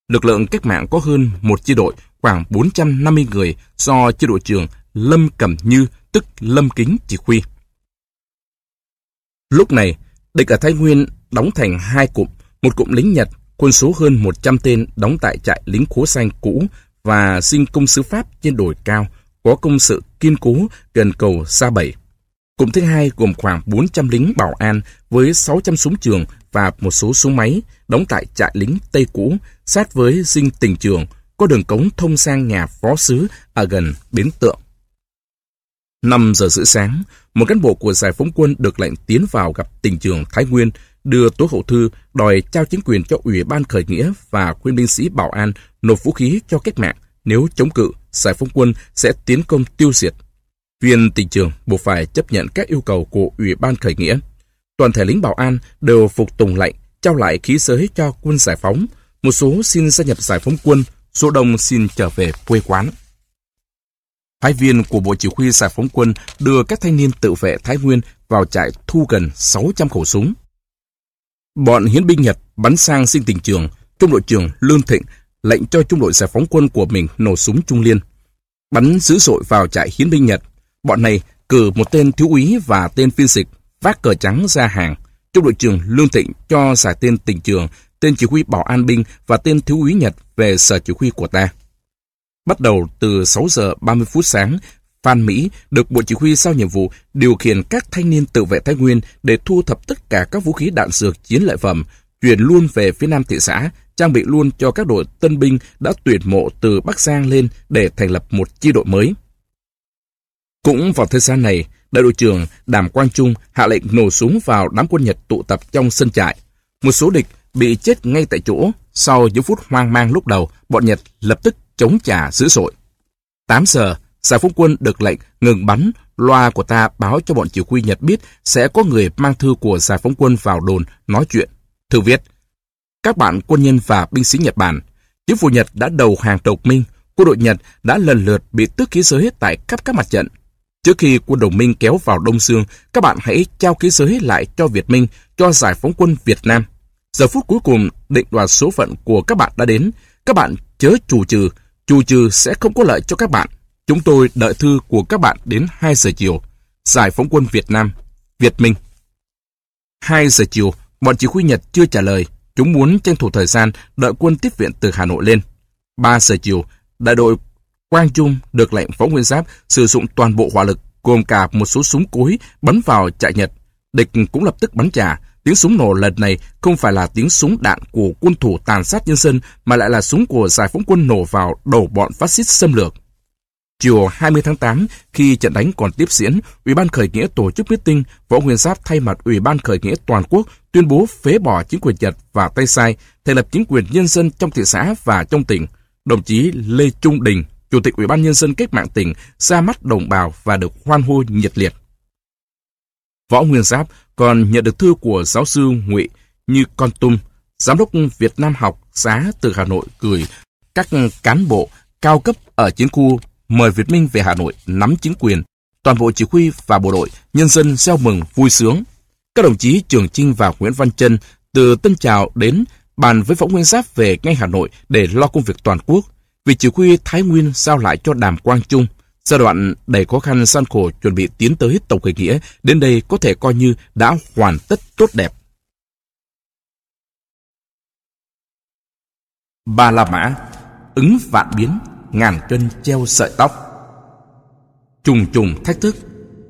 Lực lượng cách mạng có hơn một chi đội, khoảng 450 người do chi đội trưởng Lâm Cẩm Như, tức Lâm Kính chỉ huy. Lúc này, địch ở Thái Nguyên đóng thành hai cụm, một cụm lính Nhật, quân số hơn 100 tên đóng tại trại lính Khố Xanh cũ và sinh công sứ Pháp trên đồi cao, có công sự kiên cố gần cầu Sa Bảy. Cụm thứ hai gồm khoảng 400 lính bảo an với 600 súng trường và một số súng máy, đóng tại trại lính Tây cũ, sát với dinh Tỉnh Trường, có đường cống thông sang nhà phó sứ ở gần bến Tượng. 5 giờ rưỡi sáng, một cán bộ của Giải phóng quân được lệnh tiến vào gặp Tỉnh Trường Thái Nguyên, đưa tối hậu thư đòi trao chính quyền cho Ủy ban khởi nghĩa và khuyên binh sĩ bảo an nộp vũ khí cho cách mạng, nếu chống cự, Giải phóng quân sẽ tiến công tiêu diệt. Viên Tỉnh Trường buộc phải chấp nhận các yêu cầu của Ủy ban khởi nghĩa. Toàn thể lính bảo an đều phục tùng lệnh, trao lại khí giới cho quân giải phóng. Một số xin gia nhập Giải phóng quân, số đông xin trở về quê quán. Phái viên của Bộ Chỉ huy Giải phóng quân đưa các thanh niên tự vệ Thái Nguyên vào trại thu gần 600 khẩu súng. Bọn hiến binh Nhật bắn sang dinh Tỉnh Trường, trung đội trưởng Lương Thịnh lệnh cho trung đội Giải phóng quân của mình nổ súng trung liên. Bắn dữ dội vào trại hiến binh Nhật. Bọn này cử một tên thiếu úy và tên phiên dịch vác cờ trắng ra hàng. Trung đội trưởng Lương Thịnh cho giải tên Tỉnh Trường, tên chỉ huy bảo an binh và tên thiếu úy Nhật về sở chỉ huy của ta. Bắt đầu từ 6 giờ 30 phút sáng, Phan Mỹ được Bộ Chỉ huy giao nhiệm vụ điều khiển các thanh niên tự vệ Thái Nguyên để thu thập tất cả các vũ khí đạn dược chiến lợi phẩm, chuyển luôn về phía nam thị xã, trang bị luôn cho các đội tân binh đã tuyển mộ từ Bắc Giang lên để thành lập một chi đội mới. Cũng vào thời gian này, đại đội trưởng Đàm Quang Trung hạ lệnh nổ súng vào đám quân Nhật tụ tập trong sân trại. Một số địch bị chết ngay tại chỗ. Sau những phút hoang mang lúc đầu, bọn Nhật lập tức chống trả dữ dội. 8 giờ, Giải phóng quân được lệnh ngừng bắn. Loa của ta báo cho bọn chỉ huy Nhật biết sẽ có người mang thư của Giải phóng quân vào đồn nói chuyện. Thư viết: các bạn quân nhân và binh sĩ Nhật Bản, chính phủ Nhật đã đầu hàng đồng minh. Quân đội Nhật đã lần lượt bị tước khí giới tại khắp các mặt trận. Trước khi quân đồng minh kéo vào Đông Dương, các bạn hãy trao khí giới lại cho Việt Minh, cho Giải phóng quân Việt Nam. Giờ phút cuối cùng định đoạt số phận của các bạn đã đến. Các bạn chớ chù trừ sẽ không có lợi cho các bạn. Chúng tôi đợi thư của các bạn đến 2 giờ chiều. Giải phóng quân Việt Nam, Việt Minh. 2 giờ chiều, bọn chỉ huy Nhật chưa trả lời. Chúng muốn tranh thủ thời gian đợi quân tiếp viện từ Hà Nội lên. 3 giờ chiều, đại đội Quang Trung được lệnh Võ Nguyên Giáp sử dụng toàn bộ hỏa lực, gồm cả một số súng cối bắn vào trại Nhật. Địch cũng lập tức bắn trả. Tiếng súng nổ lần này không phải là tiếng súng đạn của quân thủ tàn sát nhân dân, mà lại là súng của Giải phóng quân nổ vào đầu bọn phát xít xâm lược. Chiều 20 tháng 8, khi trận đánh còn tiếp diễn, Ủy ban khởi nghĩa tổ chức meeting. Võ Nguyên Giáp thay mặt Ủy ban khởi nghĩa toàn quốc tuyên bố phế bỏ chính quyền Nhật và tay sai, thành lập chính quyền nhân dân trong thị xã và trong tỉnh. Đồng chí Lê Trung Đình, Chủ tịch Ủy ban Nhân dân Cách mạng tỉnh, ra mắt đồng bào và được hoan hô nhiệt liệt. Võ Nguyên Giáp còn nhận được thư của giáo sư Ngụy Như Con Tum, giám đốc Việt Nam học xá từ Hà Nội, gửi các cán bộ cao cấp ở chiến khu mời Việt Minh về Hà Nội nắm chính quyền. Toàn bộ chỉ huy và bộ đội nhân dân reo mừng vui sướng. Các đồng chí Trường Chinh và Nguyễn Văn Trân từ Tân Trào đến bàn với Võ Nguyên Giáp về ngay Hà Nội để lo công việc toàn quốc. Vị chỉ huy Thái Nguyên giao lại cho Đàm Quang Trung. Giai đoạn đầy khó khăn gian khổ chuẩn bị tiến tới tổng khởi nghĩa đến đây có thể coi như đã hoàn tất tốt đẹp. Ba La Mã, ứng vạn biến, ngàn cân treo sợi tóc. Trùng trùng thách thức.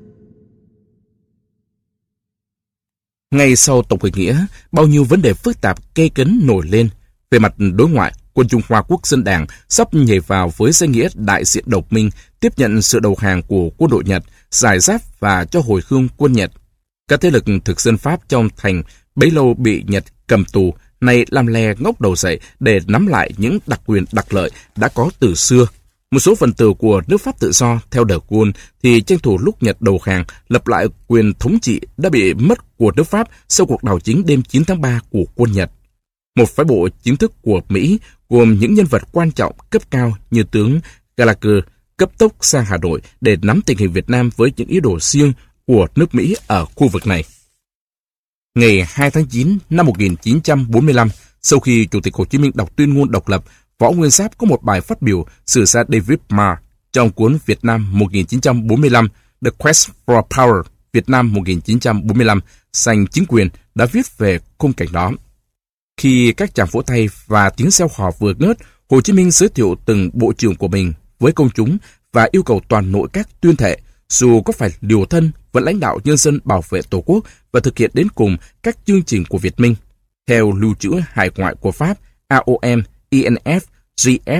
Ngay sau tổng khởi nghĩa, bao nhiêu vấn đề phức tạp cây cấn nổi lên. Về mặt đối ngoại, quân Trung Hoa Quốc dân Đảng sắp nhảy vào với danh nghĩa đại diện đồng minh, tiếp nhận sự đầu hàng của quân đội Nhật, giải giáp và cho hồi hương quân Nhật. Các thế lực thực dân Pháp trong thành bấy lâu bị Nhật cầm tù, nay làm lè ngóc đầu dậy để nắm lại những đặc quyền đặc lợi đã có từ xưa. Một số phần tử của nước Pháp tự do theo De Gaulle thì tranh thủ lúc Nhật đầu hàng lập lại quyền thống trị đã bị mất của nước Pháp sau cuộc đảo chính đêm 9 tháng 3 của quân Nhật. Một phái bộ chính thức của Mỹ gồm những nhân vật quan trọng cấp cao như tướng Gallagher cấp tốc sang Hà Nội để nắm tình hình Việt Nam với những ý đồ riêng của nước Mỹ ở khu vực này. Ngày 2 tháng 9 năm 1945, Sau khi Chủ tịch Hồ Chí Minh đọc tuyên ngôn độc lập, Võ Nguyên Giáp có một bài phát biểu sử gia David Marr trong cuốn Việt Nam 1945, The Quest for Power, Việt Nam 1945, giành chính quyền, đã viết về khung cảnh đó. Khi các tràng vỗ tay và tiếng reo hò vừa ngớt, Hồ Chí Minh giới thiệu từng bộ trưởng của mình với công chúng và yêu cầu toàn nội các tuyên thệ, dù có phải liều thân, vẫn lãnh đạo nhân dân bảo vệ Tổ quốc và thực hiện đến cùng các chương trình của Việt Minh. Theo lưu trữ hải ngoại của Pháp, AOM, INF, GF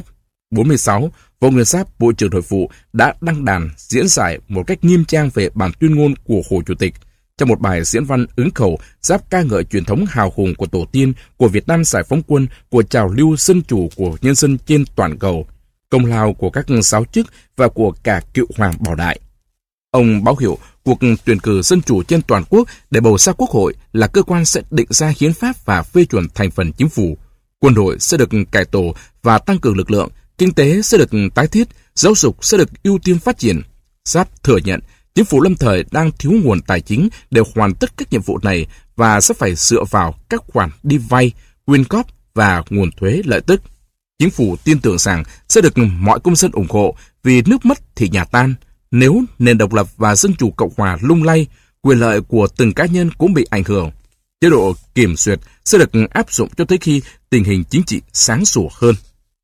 46, Võ Nguyên Giáp, Bộ trưởng Nội vụ đã đăng đàn diễn giải một cách nghiêm trang về bản tuyên ngôn của Hồ Chủ tịch. Trong một bài diễn văn ứng khẩu, Giáp ca ngợi truyền thống hào hùng của tổ tiên, của Việt Nam giải phóng quân, của trào lưu dân chủ của nhân dân trên toàn cầu, công lao của các giáo chức và của cả cựu hoàng Bảo Đại. Ông báo hiệu cuộc tuyển cử dân chủ trên toàn quốc để bầu ra Quốc hội là cơ quan sẽ định ra hiến pháp và phê chuẩn thành phần chính phủ. Quân đội sẽ được cải tổ và tăng cường lực lượng, kinh tế sẽ được tái thiết, giáo dục sẽ được ưu tiên phát triển. Giáp thừa nhận chính phủ lâm thời đang thiếu nguồn tài chính để hoàn tất các nhiệm vụ này và sẽ phải dựa vào các khoản đi vay, quyên góp và nguồn thuế lợi tức. Chính phủ tin tưởng rằng sẽ được mọi công dân ủng hộ vì nước mất thì nhà tan. Nếu nền độc lập và dân chủ Cộng hòa lung lay, quyền lợi của từng cá nhân cũng bị ảnh hưởng. Chế độ kiểm duyệt sẽ được áp dụng cho tới khi tình hình chính trị sáng sủa hơn.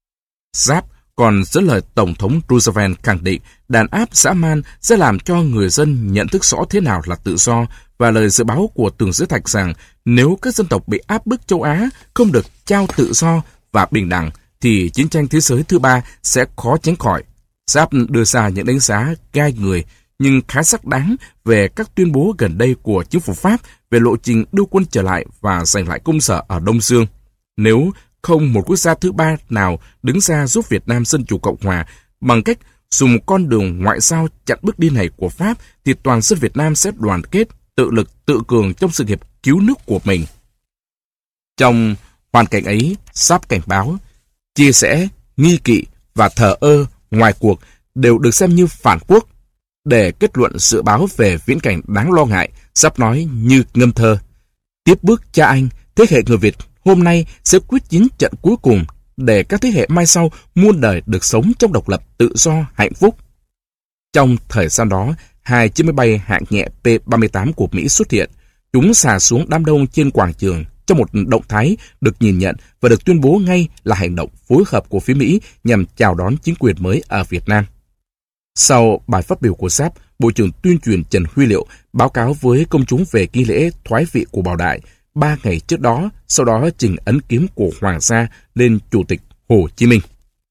Giáp còn dẫn lời Tổng thống Roosevelt khẳng định đàn áp dã man sẽ làm cho người dân nhận thức rõ thế nào là tự do, và lời dự báo của Tường Giới Thạch rằng nếu các dân tộc bị áp bức châu Á không được trao tự do và bình đẳng thì chiến tranh thế giới thứ ba sẽ khó tránh khỏi. Giáp đưa ra những đánh giá gai người nhưng khá xác đáng về các tuyên bố gần đây của chính phủ Pháp về lộ trình đưa quân trở lại và giành lại công sở ở Đông Dương. Nếu không một quốc gia thứ ba nào đứng ra giúp Việt Nam Dân Chủ Cộng Hòa bằng cách dùng con đường ngoại giao chặn bước đi này của Pháp, thì toàn dân Việt Nam sẽ đoàn kết, tự lực, tự cường trong sự nghiệp cứu nước của mình. Trong hoàn cảnh ấy, Giáp cảnh báo, chia sẻ, nghi kỵ và thờ ơ ngoài cuộc đều được xem như phản quốc. Để kết luận dự báo về viễn cảnh đáng lo ngại, Giáp nói như ngâm thơ: tiếp bước cha anh, thế hệ người Việt hôm nay sẽ quyết chiến trận cuối cùng để các thế hệ mai sau muôn đời được sống trong độc lập, tự do, hạnh phúc. Trong thời gian đó, 2 chiếc máy bay hạng nhẹ P-38 của Mỹ xuất hiện. Chúng xà xuống đám đông trên quảng trường trong một động thái được nhìn nhận và được tuyên bố ngay là hành động phối hợp của phía Mỹ nhằm chào đón chính quyền mới ở Việt Nam. Sau bài phát biểu của Giáp, Bộ trưởng Tuyên truyền Trần Huy Liệu báo cáo với công chúng về nghi lễ thoái vị của Bảo Đại 3 ngày trước đó, sau đó trình ấn kiếm của Hoàng gia lên Chủ tịch Hồ Chí Minh.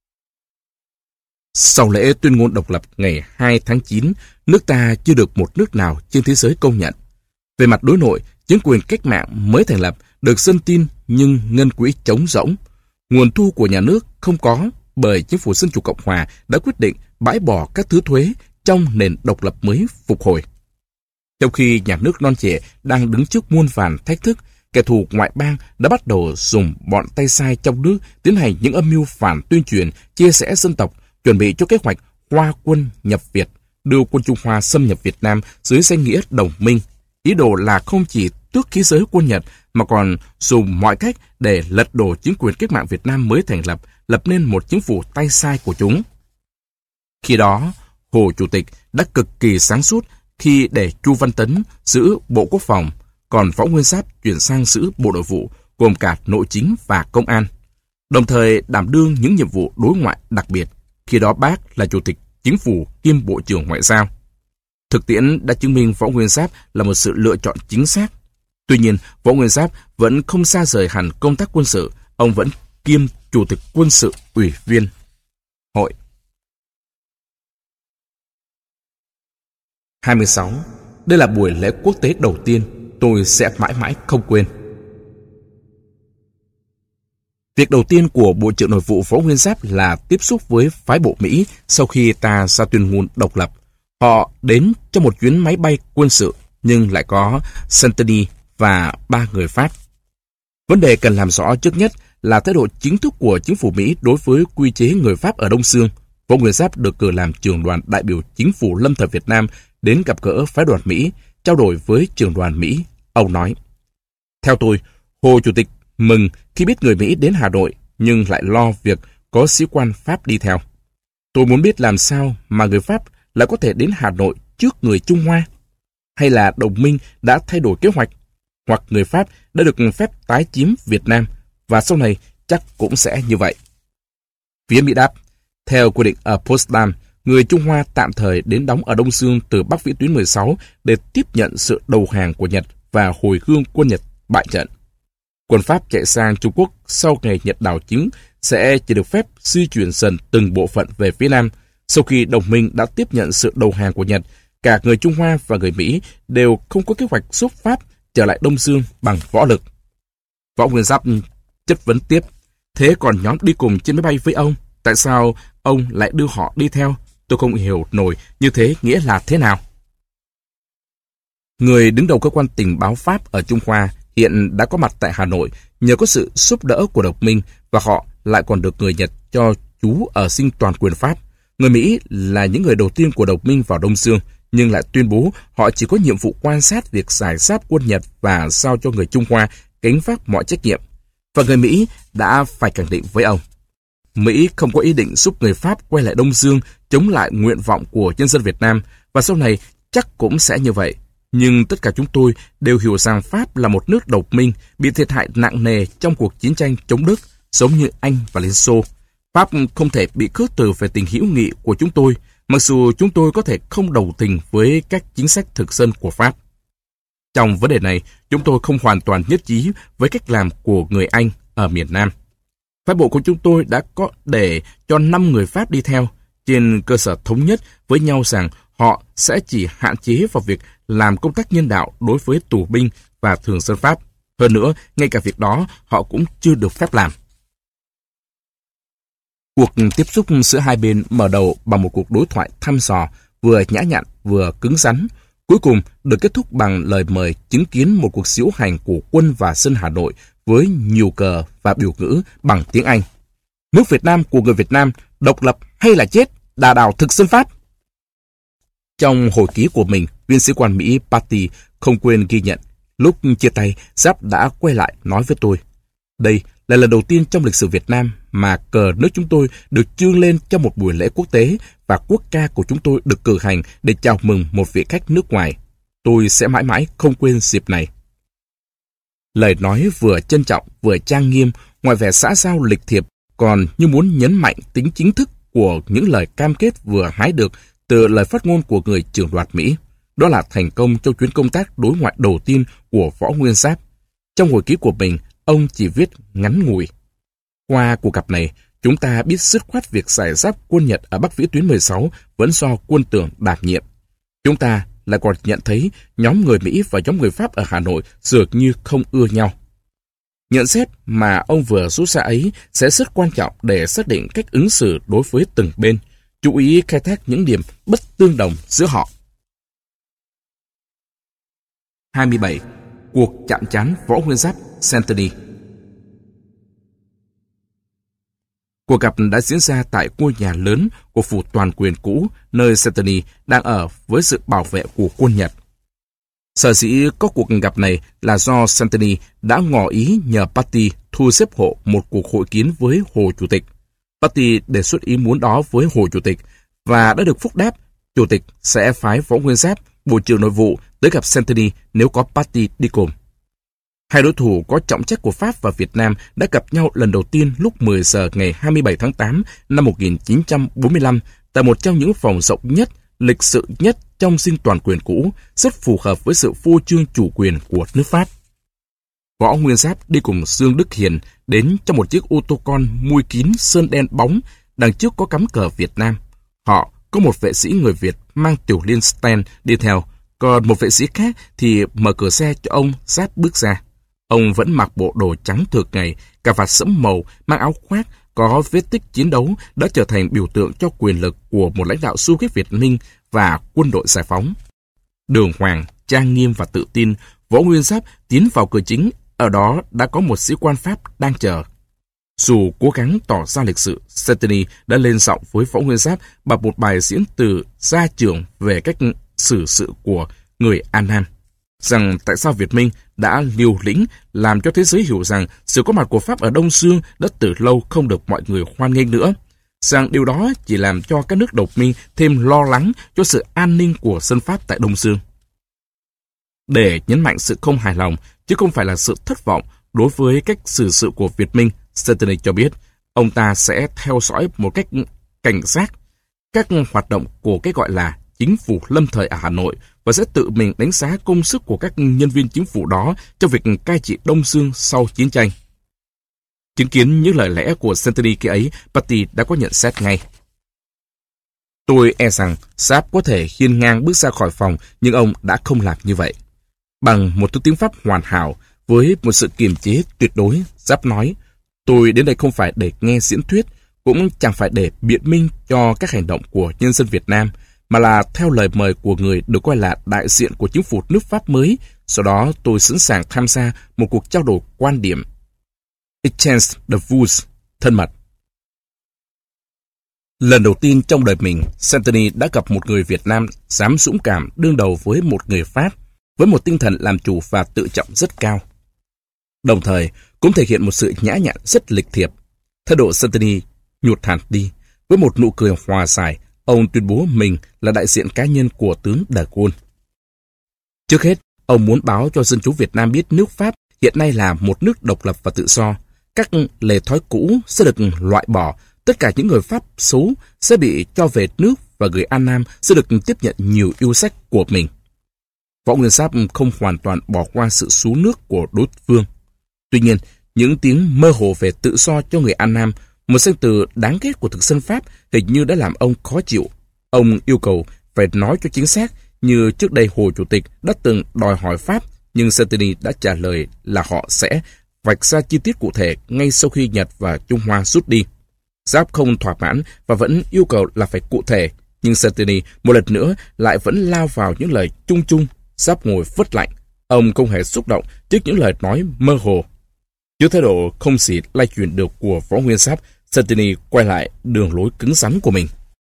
Sau lễ tuyên ngôn độc lập ngày 2 tháng 9, nước ta chưa được một nước nào trên thế giới công nhận. Về mặt đối nội, chính quyền cách mạng mới thành lập được dân tin nhưng ngân quỹ trống rỗng. Nguồn thu của nhà nước không có bởi chính phủ Dân Chủ Cộng Hòa đã quyết định bãi bỏ các thứ thuế trong nền độc lập mới phục hồi. Trong khi nhà nước non trẻ đang đứng trước muôn vàn thách thức, kẻ thù ngoại bang đã bắt đầu dùng bọn tay sai trong nước tiến hành những âm mưu phản tuyên truyền, chia rẽ dân tộc, chuẩn bị cho kế hoạch Hoa quân nhập Việt, đưa quân Trung Hoa xâm nhập Việt Nam dưới danh nghĩa đồng minh. Ý đồ là không chỉ tước khí giới quân Nhật mà còn dùng mọi cách để lật đổ chính quyền cách mạng Việt Nam mới thành lập, lập nên một chính phủ tay sai của chúng. Khi đó, Hồ Chủ tịch đã cực kỳ sáng suốt khi để Chu Văn Tấn giữ Bộ Quốc phòng, còn Võ Nguyên Giáp chuyển sang giữ Bộ Nội vụ, gồm cả nội chính và công an, đồng thời đảm đương những nhiệm vụ đối ngoại đặc biệt. Khi đó bác là Chủ tịch Chính phủ kiêm Bộ trưởng Ngoại giao. Thực tiễn đã chứng minh Võ Nguyên Giáp là một sự lựa chọn chính xác. Tuy nhiên, Võ Nguyên Giáp vẫn không xa rời hẳn công tác quân sự, ông vẫn kiêm Chủ tịch Quân sự Ủy viên Hội. 26. Đây là buổi lễ quốc tế đầu tiên tôi sẽ mãi mãi không quên. Việc đầu tiên của Bộ trưởng Nội vụ Võ Nguyên Giáp là tiếp xúc với phái bộ Mỹ sau khi ta ra tuyên ngôn độc lập. Họ đến trong một chuyến máy bay quân sự, nhưng lại có Santini và 3 người Pháp. Vấn đề cần làm rõ trước nhất là thái độ chính thức của chính phủ Mỹ đối với quy chế người Pháp ở Đông Dương. Võ Nguyên Giáp được cử làm trưởng đoàn đại biểu chính phủ lâm thời Việt Nam đến gặp gỡ phái đoàn Mỹ, trao đổi với trưởng đoàn Mỹ. Ông nói: theo tôi, Hồ Chủ tịch Mừng khi biết người Mỹ đến Hà Nội, nhưng lại lo việc có sĩ quan Pháp đi theo. Tôi muốn biết làm sao mà người Pháp lại có thể đến Hà Nội trước người Trung Hoa? Hay là đồng minh đã thay đổi kế hoạch? Hoặc người Pháp đã được phép tái chiếm Việt Nam, và sau này chắc cũng sẽ như vậy. Phía Mỹ đáp, theo quy định ở Potsdam, người Trung Hoa tạm thời đến đóng ở Đông Dương từ Bắc vĩ tuyến 16 để tiếp nhận sự đầu hàng của Nhật và hồi hương quân Nhật bại trận. Quân Pháp chạy sang Trung Quốc sau ngày Nhật đảo chính sẽ chỉ được phép di chuyển dần từng bộ phận về phía Nam. Sau khi đồng minh đã tiếp nhận sự đầu hàng của Nhật, cả người Trung Hoa và người Mỹ đều không có kế hoạch giúp Pháp trở lại Đông Dương bằng võ lực. Võ Nguyên Giáp chất vấn tiếp, thế còn nhóm đi cùng trên máy bay với ông, tại sao ông lại đưa họ đi theo? Tôi không hiểu nổi như thế nghĩa là thế nào. Người đứng đầu cơ quan tình báo Pháp ở Trung Hoa hiện đã có mặt tại Hà Nội nhờ có sự giúp đỡ của đồng minh, và họ lại còn được người Nhật cho trú ở Dinh toàn quyền Pháp. Người Mỹ là những người đầu tiên của đồng minh vào Đông Dương, nhưng lại tuyên bố họ chỉ có nhiệm vụ quan sát việc giải giáp quân Nhật và giao cho người Trung Hoa gánh vác mọi trách nhiệm. Và người Mỹ đã phải khẳng định với ông, Mỹ không có ý định giúp người Pháp quay lại Đông Dương chống lại nguyện vọng của nhân dân Việt Nam, và sau này chắc cũng sẽ như vậy. Nhưng tất cả chúng tôi đều hiểu rằng Pháp là một nước độc minh bị thiệt hại nặng nề trong cuộc chiến tranh chống Đức, giống như Anh và Liên Xô. Pháp không thể bị khước từ về tình hữu nghị của chúng tôi, mặc dù chúng tôi có thể không đồng tình với các chính sách thực dân của Pháp. Trong vấn đề này, chúng tôi không hoàn toàn nhất trí với cách làm của người Anh ở miền Nam. Phái bộ của chúng tôi đã có để cho 5 người Pháp đi theo, trên cơ sở thống nhất với nhau rằng họ sẽ chỉ hạn chế vào việc làm công tác nhân đạo đối với tù binh và thường dân Pháp. Hơn nữa, ngay cả việc đó họ cũng chưa được phép làm. Cuộc tiếp xúc giữa hai bên mở đầu bằng một cuộc đối thoại thăm dò, vừa nhã nhặn vừa cứng rắn, cuối cùng được kết thúc bằng lời mời chứng kiến một cuộc diễu hành của quân và dân Hà Nội với nhiều cờ và biểu ngữ bằng tiếng Anh. Nước Việt Nam của người Việt Nam, độc lập hay là chết, đà đảo thực dân Pháp. Trong hồi ký của mình, viên sĩ quan Mỹ Patty không quên ghi nhận, lúc chia tay, Giáp đã quay lại nói với tôi, đây là lần đầu tiên trong lịch sử Việt Nam mà cờ nước chúng tôi được trương lên trong một buổi lễ quốc tế và quốc ca của chúng tôi được cử hành để chào mừng một vị khách nước ngoài. Tôi sẽ mãi mãi không quên dịp này. Lời nói vừa trân trọng vừa trang nghiêm, ngoài vẻ xã giao lịch thiệp, còn như muốn nhấn mạnh tính chính thức của những lời cam kết vừa hái được từ lời phát ngôn của người trưởng đoạt Mỹ. Đó là thành công trong chuyến công tác đối ngoại đầu tiên của Võ Nguyên Giáp. Trong hồi ký của mình, ông chỉ viết ngắn ngủi. Qua cuộc gặp này, chúng ta biết dứt khoát việc giải giáp quân Nhật ở Bắc vĩ tuyến 16 vẫn do quân Tưởng đảm nhiệm. Chúng ta lại còn nhận thấy nhóm người Mỹ và nhóm người Pháp ở Hà Nội dường như không ưa nhau. Nhận xét mà ông vừa rút ra ấy sẽ rất quan trọng để xác định cách ứng xử đối với từng bên, chú ý khai thác những điểm bất tương đồng giữa họ. 27. Cuộc chạm trán Võ Nguyên Giáp, Century. Cuộc gặp đã diễn ra tại ngôi nhà lớn của phủ toàn quyền cũ, nơi Century đang ở với sự bảo vệ của quân Nhật. Sở dĩ có cuộc gặp này là do Century đã ngỏ ý nhờ Patty thu xếp hộ một cuộc hội kiến với Hồ Chủ tịch. Patty đề xuất ý muốn đó với Hồ Chủ tịch và đã được phúc đáp, Chủ tịch sẽ phái Võ Nguyên Giáp, Bộ trưởng Nội vụ tới gặp Century nếu có Patty đi cùng. Hai đối thủ có trọng trách của Pháp và Việt Nam đã gặp nhau lần đầu tiên lúc 10 giờ ngày 27 tháng 8 năm 1945 tại một trong những phòng rộng nhất, lịch sự nhất trong dinh toàn quyền cũ, rất phù hợp với sự phô trương chủ quyền của nước Pháp. Võ Nguyên Giáp đi cùng Dương Đức Hiền đến trong một chiếc ô tô con mui kín sơn đen bóng, đằng trước có cắm cờ Việt Nam. Họ có một vệ sĩ người Việt mang tiểu liên Sten đi theo, còn một vệ sĩ khác thì mở cửa xe cho ông Giáp bước ra. Ông vẫn mặc bộ đồ trắng thường ngày, cà vạt sẫm màu, mang áo khoác, có vết tích chiến đấu đã trở thành biểu tượng cho quyền lực của một lãnh đạo xô viết Việt Minh và quân đội giải phóng. Đường hoàng, trang nghiêm và tự tin, Võ Nguyên Giáp tiến vào cửa chính, ở đó đã có một sĩ quan Pháp đang chờ. Dù cố gắng tỏ ra lịch sự, Century đã lên giọng với Võ Nguyên Giáp bằng một bài diễn từ gia trưởng về cách xử sự của người An Nam. rằng tại sao Việt Minh đã liều lĩnh làm cho thế giới hiểu rằng sự có mặt của Pháp ở Đông Dương đã từ lâu không được mọi người hoan nghênh nữa, rằng điều đó chỉ làm cho các nước đồng minh thêm lo lắng cho sự an ninh của dân Pháp tại Đông Dương. Để nhấn mạnh sự không hài lòng, chứ không phải là sự thất vọng đối với cách xử sự của Việt Minh, Centeny cho biết, ông ta sẽ theo dõi một cách cảnh giác các hoạt động của cái gọi là chính phủ lâm thời ở Hà Nội và sẽ tự mình đánh giá công sức của các nhân viên chính phủ đó trong việc cai trị Đông Dương sau chiến tranh. Chứng kiến những lời lẽ của Centeny khi ấy, Patty đã có nhận xét ngay. Tôi e rằng Giáp có thể hiên ngang bước ra khỏi phòng, nhưng ông đã không làm như vậy. Bằng một thứ tiếng Pháp hoàn hảo, với một sự kiềm chế tuyệt đối, Giáp nói, tôi đến đây không phải để nghe diễn thuyết, cũng chẳng phải để biện minh cho các hành động của nhân dân Việt Nam, mà là theo lời mời của người được coi là đại diện của chính phủ nước Pháp mới. Sau đó tôi sẵn sàng tham gia một cuộc trao đổi quan điểm. Exchange de vues, thân mật. Lần đầu tiên trong đời mình, Centeny đã gặp một người Việt Nam dám dũng cảm đương đầu với một người Pháp, với một tinh thần làm chủ và tự trọng rất cao. Đồng thời, cũng thể hiện một sự nhã nhặn rất lịch thiệp. Thái độ Centeny nhụt hẳn đi, với một nụ cười hòa giải, ông tuyên bố mình là đại diện cá nhân của tướng De Gaulle. Trước hết, ông muốn báo cho dân chúng Việt Nam biết nước Pháp hiện nay là một nước độc lập và tự do. Các lề thói cũ sẽ được loại bỏ, tất cả những người Pháp xấu sẽ bị cho về nước và người An Nam sẽ được tiếp nhận nhiều yêu sách của mình. Võ Nguyên Giáp không hoàn toàn bỏ qua sự xú nước của đối phương. Tuy nhiên, những tiếng mơ hồ về tự do cho người An Nam, một danh từ đáng ghét của thực dân Pháp, hình như đã làm ông khó chịu. Ông yêu cầu phải nói cho chính xác, như trước đây Hồ Chủ tịch đã từng đòi hỏi Pháp, nhưng Centeny đã trả lời là họ sẽ vạch ra chi tiết cụ thể ngay sau khi Nhật và Trung Hoa rút đi. Giáp không thỏa mãn và vẫn yêu cầu là phải cụ thể, nhưng Centeny một lần nữa lại vẫn lao vào những lời chung chung. Giáp ngồi phớt lạnh, ông không hề xúc động trước những lời nói mơ hồ. Trước thái độ không gì lay chuyển được của Võ Nguyên Giáp, Centeny quay lại đường lối cứng rắn của mình.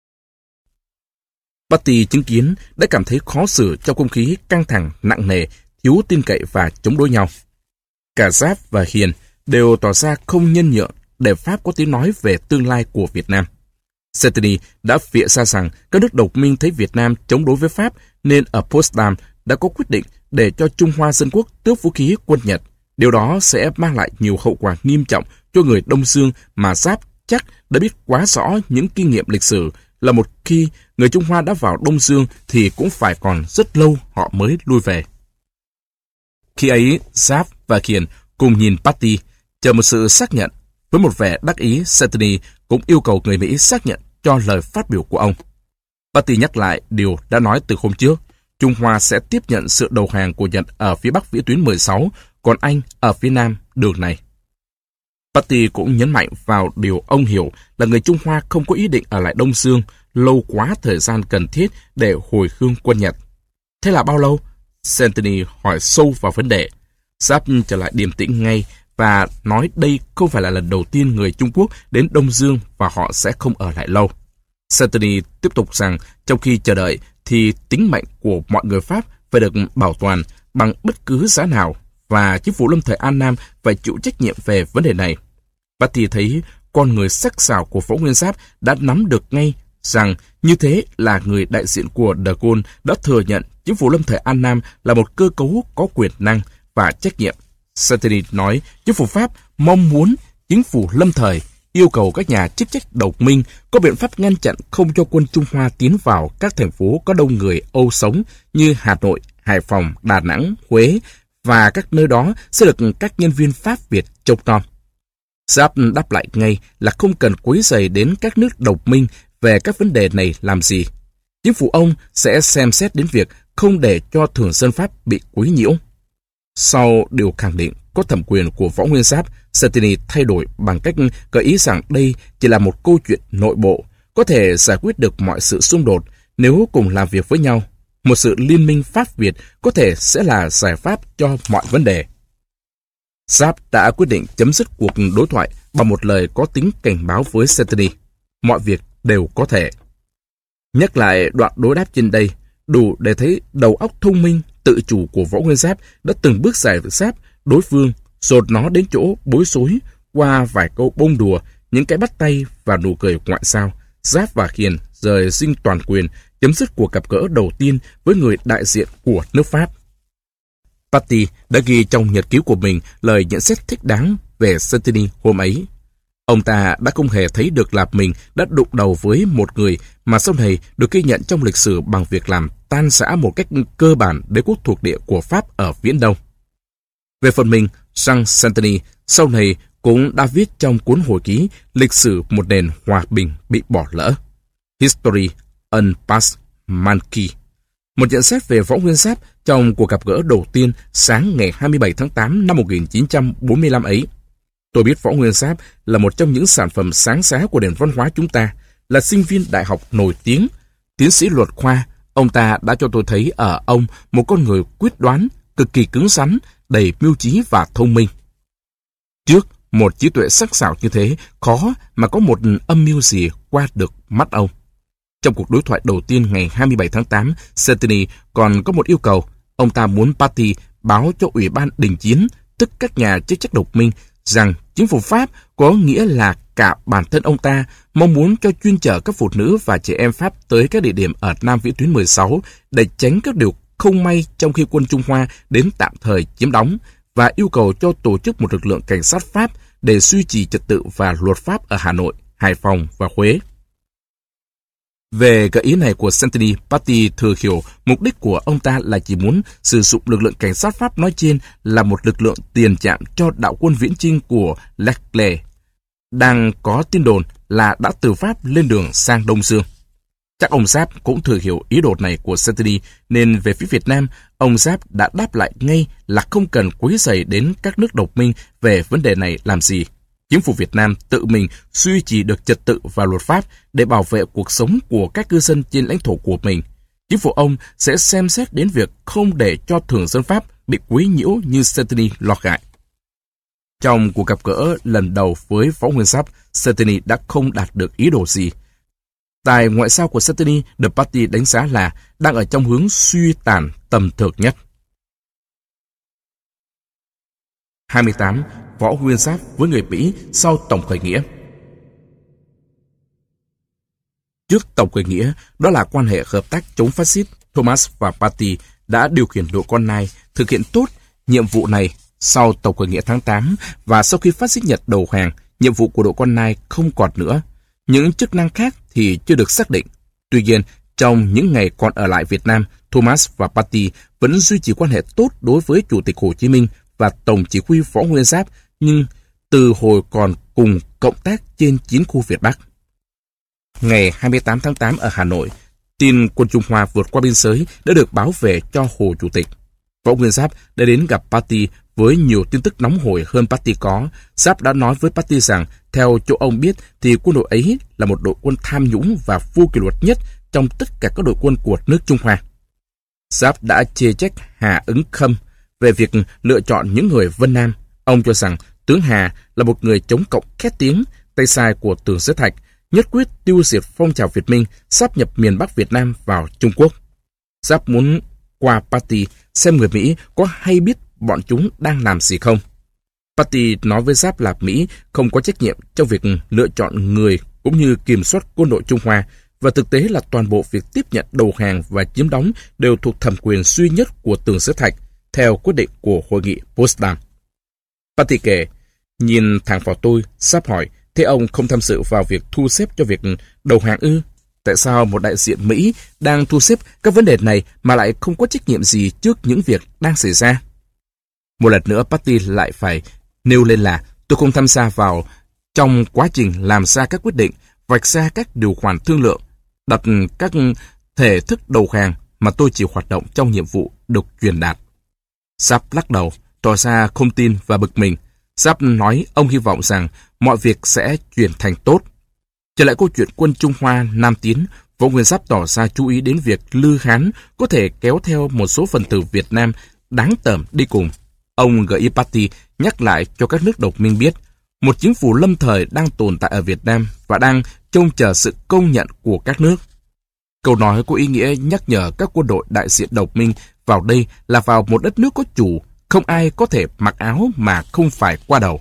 Patty chứng kiến đã cảm thấy khó xử trong không khí căng thẳng nặng nề, thiếu tin cậy và chống đối nhau. Cả Giáp và Hiền đều tỏ ra không nhân nhượng để Pháp có tiếng nói về tương lai của Việt Nam. Centeny đã phịa ra rằng các nước đồng minh thấy Việt Nam chống đối với Pháp nên ở Potsdam đã có quyết định để cho Trung Hoa Dân Quốc tước vũ khí quân Nhật. Điều đó sẽ mang lại nhiều hậu quả nghiêm trọng cho người Đông Dương mà Giáp chắc đã biết quá rõ những kinh nghiệm lịch sử là một khi người Trung Hoa đã vào Đông Dương thì cũng phải còn rất lâu họ mới lui về. Khi ấy, Giáp và Hiền cùng nhìn Patty, chờ một sự xác nhận. Với một vẻ đắc ý, Centeny cũng yêu cầu người Mỹ xác nhận cho lời phát biểu của ông. Patty nhắc lại điều đã nói từ hôm trước. Trung Hoa sẽ tiếp nhận sự đầu hàng của Nhật ở phía Bắc vĩ tuyến 16, còn Anh ở phía Nam đường này. Patty cũng nhấn mạnh vào điều ông hiểu là người Trung Hoa không có ý định ở lại Đông Dương lâu quá thời gian cần thiết để hồi hương quân Nhật. Thế là bao lâu? Centeny hỏi sâu vào vấn đề. Giáp trở lại điềm tĩnh ngay và nói đây không phải là lần đầu tiên người Trung Quốc đến Đông Dương và họ sẽ không ở lại lâu. Centeny tiếp tục rằng trong khi chờ đợi thì tính mệnh của mọi người Pháp phải được bảo toàn bằng bất cứ giá nào và chính phủ lâm thời An Nam phải chịu trách nhiệm về vấn đề này. Patty thấy con người sắc sảo của Võ Nguyên Giáp đã nắm được ngay rằng như thế là người đại diện của De Gaulle đã thừa nhận chính phủ lâm thời An Nam là một cơ cấu có quyền năng và trách nhiệm. Centeny nói chính phủ Pháp mong muốn chính phủ lâm thời yêu cầu các nhà chức trách đồng minh có biện pháp ngăn chặn không cho quân Trung Hoa tiến vào các thành phố có đông người Âu sống như Hà Nội, Hải Phòng, Đà Nẵng, Huế và các nơi đó sẽ được các nhân viên Pháp Việt trông nom. Giáp đáp lại ngay là không cần quấy rầy đến các nước đồng minh về các vấn đề này làm gì. Chính phủ ông sẽ xem xét đến việc không để cho thường dân Pháp bị quấy nhiễu. Sau điều khẳng định có thẩm quyền của Võ Nguyên Giáp, Centeny thay đổi bằng cách gợi ý rằng đây chỉ là một câu chuyện nội bộ, có thể giải quyết được mọi sự xung đột nếu cùng làm việc với nhau. Một sự liên minh Pháp-Việt có thể sẽ là giải pháp cho mọi vấn đề. Giáp đã quyết định chấm dứt cuộc đối thoại bằng một lời có tính cảnh báo với Centeny. Mọi việc đều có thể. Nhắc lại đoạn đối đáp trên đây, đủ để thấy đầu óc thông minh, tự chủ của Võ Nguyên Giáp đã từng bước giải giáp đối phương, dồn nó đến chỗ bối rối qua vài câu bông đùa, những cái bắt tay và nụ cười ngoại giao. Giáp và Khiên rời dinh toàn quyền, chấm dứt cuộc gặp gỡ đầu tiên với người đại diện của nước Pháp. Paty đã ghi trong nhật ký của mình lời nhận xét thích đáng về Saint-Denis hôm ấy. Ông ta đã không hề thấy được là mình đã đụng đầu với một người mà sau này được ghi nhận trong lịch sử bằng việc làm tan rã một cách cơ bản đế quốc thuộc địa của Pháp ở Viễn Đông. Về phần mình, Jean Saint-Denis sau này cũng đã viết trong cuốn hồi ký Lịch sử một nền hòa bình bị bỏ lỡ, History un pas manqué, một nhận xét về Võ Nguyên Giáp trong cuộc gặp gỡ đầu tiên sáng ngày 27 tháng 8 năm 1945 ấy. Tôi biết Võ Nguyên Giáp là một trong những sản phẩm sáng giá của nền văn hóa chúng ta, là sinh viên đại học nổi tiếng, tiến sĩ luật khoa. Ông ta đã cho tôi thấy ở ông một con người quyết đoán, cực kỳ cứng rắn, đầy mưu trí và thông minh. Trước một trí tuệ sắc sảo như thế, khó mà có một âm mưu gì qua được mắt ông. Trong cuộc đối thoại đầu tiên ngày 27 tháng 8, Saint-Denis còn có một yêu cầu. Ông ta muốn Paty báo cho Ủy ban Đình Chiến, tức các nhà chức trách độc minh, rằng chính phủ Pháp có nghĩa là cả bản thân ông ta mong muốn cho chuyên chở các phụ nữ và trẻ em Pháp tới các địa điểm ở Nam Vĩ tuyến 16 để tránh các điều không may trong khi quân Trung Hoa đến tạm thời chiếm đóng, và yêu cầu cho tổ chức một lực lượng cảnh sát Pháp để duy trì trật tự và luật pháp ở Hà Nội, Hải Phòng và Huế. Về gợi ý này của Saint-Denis, Paty thừa hiểu mục đích của ông ta là chỉ muốn sử dụng lực lượng cảnh sát Pháp nói trên là một lực lượng tiền trạm cho đạo quân viễn chinh của Leclerc, đang có tin đồn là đã từ Pháp lên đường sang Đông Dương. Chắc ông Giáp cũng thừa hiểu ý đồ này của Saint-Denis, nên về phía Việt Nam, ông Giáp đã đáp lại ngay là không cần quấy rầy đến các nước độc minh về vấn đề này làm gì. Chính phủ Việt Nam tự mình duy trì được trật tự và luật pháp để bảo vệ cuộc sống của các cư dân trên lãnh thổ của mình. Chính phủ ông sẽ xem xét đến việc không để cho thường dân Pháp bị quấy nhiễu như Saint-Denis lo ngại. Trong cuộc gặp gỡ lần đầu với Võ Nguyên Giáp, Saint-Denis đã không đạt được ý đồ gì. Tài ngoại giao của Saint-Denis được Paty đánh giá là đang ở trong hướng suy tàn tầm thường nhất. 28. Võ Nguyên Giáp với người Mỹ sau tổng khởi nghĩa. Trước tổng khởi nghĩa, đó là quan hệ hợp tác chống phát xít. Thomas và Paty đã điều khiển đội Con Nai thực hiện tốt nhiệm vụ này. Sau tổng khởi nghĩa tháng 8 và sau khi phát xít Nhật đầu hàng, nhiệm vụ của đội Con Nai không còn nữa. Những chức năng khác thì chưa được xác định. Tuy nhiên, trong những ngày còn ở lại Việt Nam, Thomas và Paty vẫn duy trì quan hệ tốt đối với Chủ tịch Hồ Chí Minh và Tổng chỉ huy Võ Nguyên Giáp, nhưng từ hồi còn cùng cộng tác trên chiến khu Việt Bắc. Ngày 28 tháng 8 ở Hà Nội, tin quân Trung Hoa vượt qua biên giới đã được báo về cho Hồ Chủ tịch. Võ Nguyên Giáp đã đến gặp Paty với nhiều tin tức nóng hổi hơn Paty có. Giáp đã nói với Paty rằng, theo chỗ ông biết thì quân đội ấy là một đội quân tham nhũng và vô kỷ luật nhất trong tất cả các đội quân của nước Trung Hoa. Giáp đã chê trách Hà Ứng Khâm về việc lựa chọn những người Vân Nam. Ông cho rằng tướng Hà là một người chống cộng khét tiếng, tay sai của Tưởng Giới Thạch, nhất quyết tiêu diệt phong trào Việt Minh, sáp nhập miền Bắc Việt Nam vào Trung Quốc. Giáp muốn qua Paty xem người Mỹ có hay biết bọn chúng đang làm gì không. Paty nói với Giáp là Mỹ không có trách nhiệm trong việc lựa chọn người cũng như kiểm soát quân đội Trung Hoa, và thực tế là toàn bộ việc tiếp nhận đầu hàng và chiếm đóng đều thuộc thẩm quyền duy nhất của Tưởng Giới Thạch, theo quyết định của Hội nghị Potsdam. Paty kể, nhìn thẳng vào tôi, Giáp hỏi, thế ông không tham dự vào việc thu xếp cho việc đầu hàng ư? Tại sao một đại diện Mỹ đang thu xếp các vấn đề này mà lại không có trách nhiệm gì trước những việc đang xảy ra? Một lần nữa, Paty lại phải nêu lên là tôi không tham gia vào trong quá trình làm ra các quyết định, vạch ra các điều khoản thương lượng, đặt các thể thức đầu hàng, mà tôi chỉ hoạt động trong nhiệm vụ được truyền đạt. Giáp lắc đầu, tỏ ra không tin và bực mình. Giáp nói ông hy vọng rằng mọi việc sẽ chuyển thành tốt. Trở lại câu chuyện quân Trung Hoa Nam tiến, Võ Nguyên Giáp tỏ ra chú ý đến việc Lư Hán có thể kéo theo một số phần tử Việt Nam đáng tởm đi cùng. Ông gợi ý Paty nhắc lại cho các nước độc minh biết, một chính phủ lâm thời đang tồn tại ở Việt Nam và đang trông chờ sự công nhận của các nước. Câu nói có ý nghĩa nhắc nhở các quân đội đại diện độc minh vào đây là vào một đất nước có chủ, không ai có thể mặc áo mà không phải qua đầu.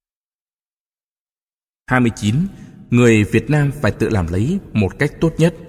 29. Người Việt Nam phải tự làm lấy một cách tốt nhất.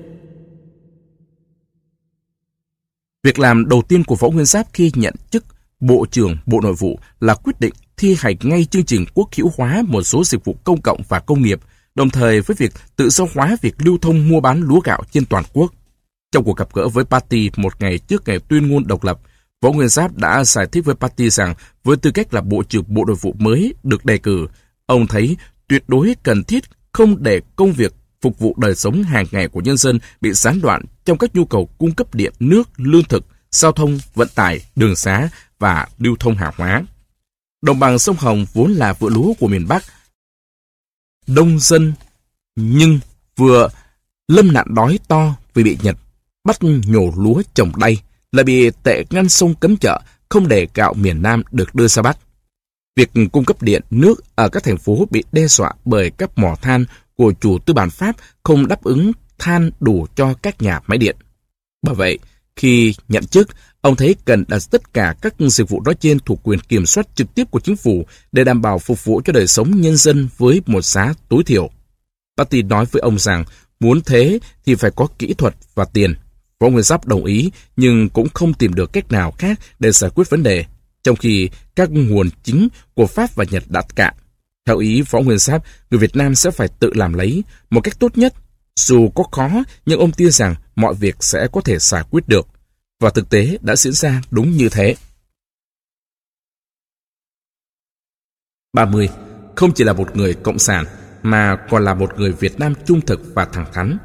Việc làm đầu tiên của Võ Nguyên Giáp khi nhận chức Bộ trưởng Bộ Nội vụ là quyết định thi hành ngay chương trình quốc hữu hóa một số dịch vụ công cộng và công nghiệp, đồng thời với việc tự do hóa việc lưu thông mua bán lúa gạo trên toàn quốc. Trong cuộc gặp gỡ với Patty một ngày trước ngày tuyên ngôn độc lập, Võ Nguyên Giáp đã giải thích với Patty rằng với tư cách là Bộ trưởng Bộ Nội vụ mới được đề cử, ông thấy tuyệt đối cần thiết không để công việc phục vụ đời sống hàng ngày của nhân dân bị gián đoạn trong các nhu cầu cung cấp điện, nước, lương thực, giao thông, vận tải, đường xá và lưu thông hàng hóa. Đồng bằng sông Hồng vốn là vựa lúa của miền Bắc, đông dân nhưng vừa lâm nạn đói to vì bị Nhật bắt nhổ lúa trồng đay, lại bị tệ ngăn sông cấm chợ, không để gạo miền Nam được đưa ra Bắc. Việc cung cấp điện, nước ở các thành phố bị đe dọa bởi các mỏ than của chủ tư bản Pháp không đáp ứng than đủ cho các nhà máy điện. Bởi vậy, khi nhận chức, ông thấy cần đặt tất cả các dịch vụ nói trên thuộc quyền kiểm soát trực tiếp của chính phủ để đảm bảo phục vụ cho đời sống nhân dân với một giá tối thiểu. Patty nói với ông rằng muốn thế thì phải có kỹ thuật và tiền. Võ Nguyên Giáp đồng ý nhưng cũng không tìm được cách nào khác để giải quyết vấn đề, trong khi các nguồn chính của Pháp và Nhật đã cạn. Theo ý Võ Nguyên Giáp, người Việt Nam sẽ phải tự làm lấy một cách tốt nhất. Dù có khó, nhưng ông tin rằng mọi việc sẽ có thể giải quyết được. Và thực tế đã diễn ra đúng như thế. 30. Không chỉ là một người cộng sản, mà còn là một người Việt Nam trung thực và thẳng thắn.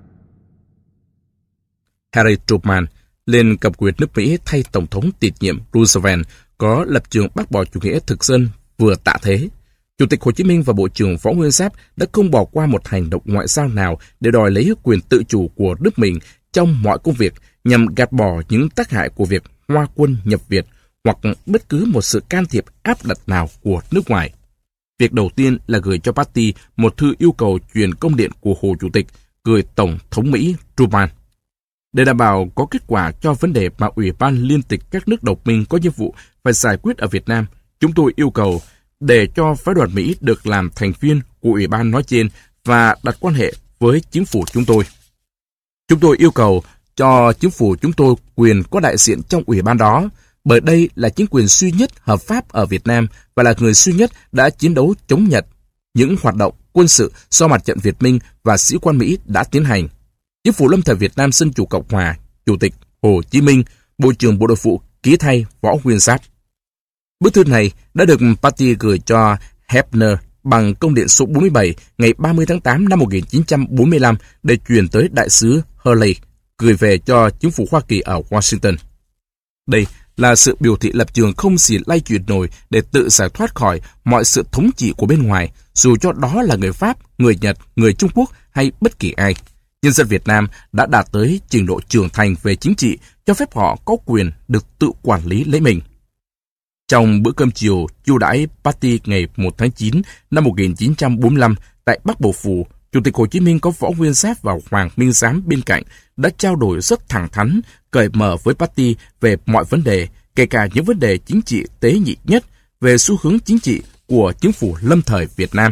Harry Truman lên cầm quyền nước Mỹ thay Tổng thống tiền nhiệm Roosevelt có lập trường bác bỏ chủ nghĩa thực dân vừa tạ thế. Chủ tịch Hồ Chí Minh và Bộ trưởng Võ Nguyên Giáp đã không bỏ qua một hành động ngoại giao nào để đòi lấy quyền tự chủ của nước mình trong mọi công việc nhằm gạt bỏ những tác hại của việc Hoa quân nhập Việt hoặc bất cứ một sự can thiệp áp đặt nào của nước ngoài. Việc đầu tiên là gửi cho Patty một thư yêu cầu truyền công điện của Hồ Chủ tịch gửi Tổng thống Mỹ Truman. Để đảm bảo có kết quả cho vấn đề mà Ủy ban Liên tịch các nước đồng minh có nhiệm vụ phải giải quyết ở Việt Nam, chúng tôi yêu cầu để cho phái đoàn Mỹ được làm thành viên của Ủy ban nói trên và đặt quan hệ với chính phủ chúng tôi. Chúng tôi yêu cầu cho chính phủ chúng tôi quyền có đại diện trong Ủy ban đó, bởi đây là chính quyền duy nhất hợp pháp ở Việt Nam và là người duy nhất đã chiến đấu chống Nhật. Những hoạt động quân sự do mặt trận Việt Minh và sĩ quan Mỹ đã tiến hành. Chính phủ lâm thời Việt Nam Dân chủ Cộng hòa, Chủ tịch Hồ Chí Minh, Bộ trưởng Bộ Nội vụ ký thay Võ Nguyên Giáp. Bức thư này đã được Patty gửi cho Hebner bằng công điện số 47 ngày 30 tháng 8 năm 1945 để truyền tới đại sứ Hurley, gửi về cho chính phủ Hoa Kỳ ở Washington. Đây là sự biểu thị lập trường không gì lay chuyển nổi để tự giải thoát khỏi mọi sự thống trị của bên ngoài, dù cho đó là người Pháp, người Nhật, người Trung Quốc hay bất kỳ ai. Nhân dân Việt Nam đã đạt tới trình độ trưởng thành về chính trị, cho phép họ có quyền được tự quản lý lấy mình. Trong bữa cơm chiều chiêu đãi Patty ngày 1 tháng 9 năm 1945 tại Bắc Bầu Phủ, Chủ tịch Hồ Chí Minh có Võ Nguyên Giáp và Hoàng Minh Giám bên cạnh đã trao đổi rất thẳng thắn, cởi mở với Patty về mọi vấn đề, kể cả những vấn đề chính trị tế nhị nhất về xu hướng chính trị của chính phủ lâm thời Việt Nam.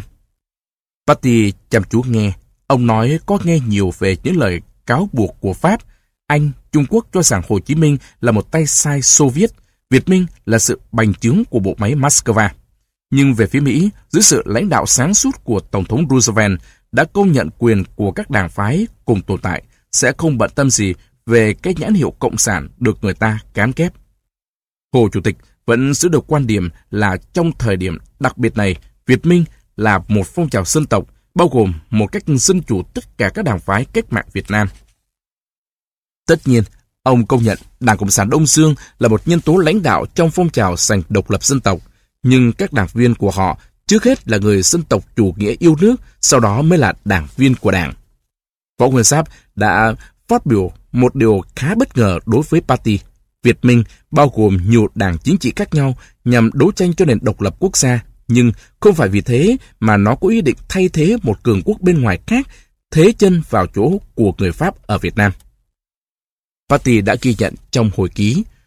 Patty chăm chú nghe. Ông nói có nghe nhiều về những lời cáo buộc của Pháp, Anh, Trung Quốc cho rằng Hồ Chí Minh là một tay sai Xô Viết, Việt Minh là sự bành trướng của bộ máy Moscow. Nhưng về phía Mỹ, dưới sự lãnh đạo sáng suốt của Tổng thống Roosevelt đã công nhận quyền của các đảng phái cùng tồn tại, sẽ không bận tâm gì về cái nhãn hiệu cộng sản được người ta cán kép. Hồ Chủ tịch vẫn giữ được quan điểm là trong thời điểm đặc biệt này, Việt Minh là một phong trào dân tộc, bao gồm một cách dân chủ tất cả các đảng phái cách mạng Việt Nam. Tất nhiên, ông công nhận Đảng Cộng sản Đông Dương là một nhân tố lãnh đạo trong phong trào giành độc lập dân tộc, nhưng các đảng viên của họ trước hết là người dân tộc chủ nghĩa yêu nước, sau đó mới là đảng viên của đảng. Võ Nguyên Giáp đã phát biểu một điều khá bất ngờ đối với Patty. Việt Minh bao gồm nhiều đảng chính trị khác nhau nhằm đấu tranh cho nền độc lập quốc gia, nhưng không phải vì thế mà nó có ý định thay thế một cường quốc bên ngoài khác thế chân vào chỗ của người Pháp ở Việt Nam. Patty đã ghi nhận trong hồi ký,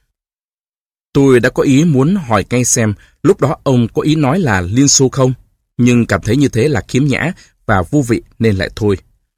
Tôi đã có ý muốn hỏi ngay xem lúc đó ông có ý nói là Liên Xô không, nhưng cảm thấy như thế là khiếm nhã và vô vị nên lại thôi.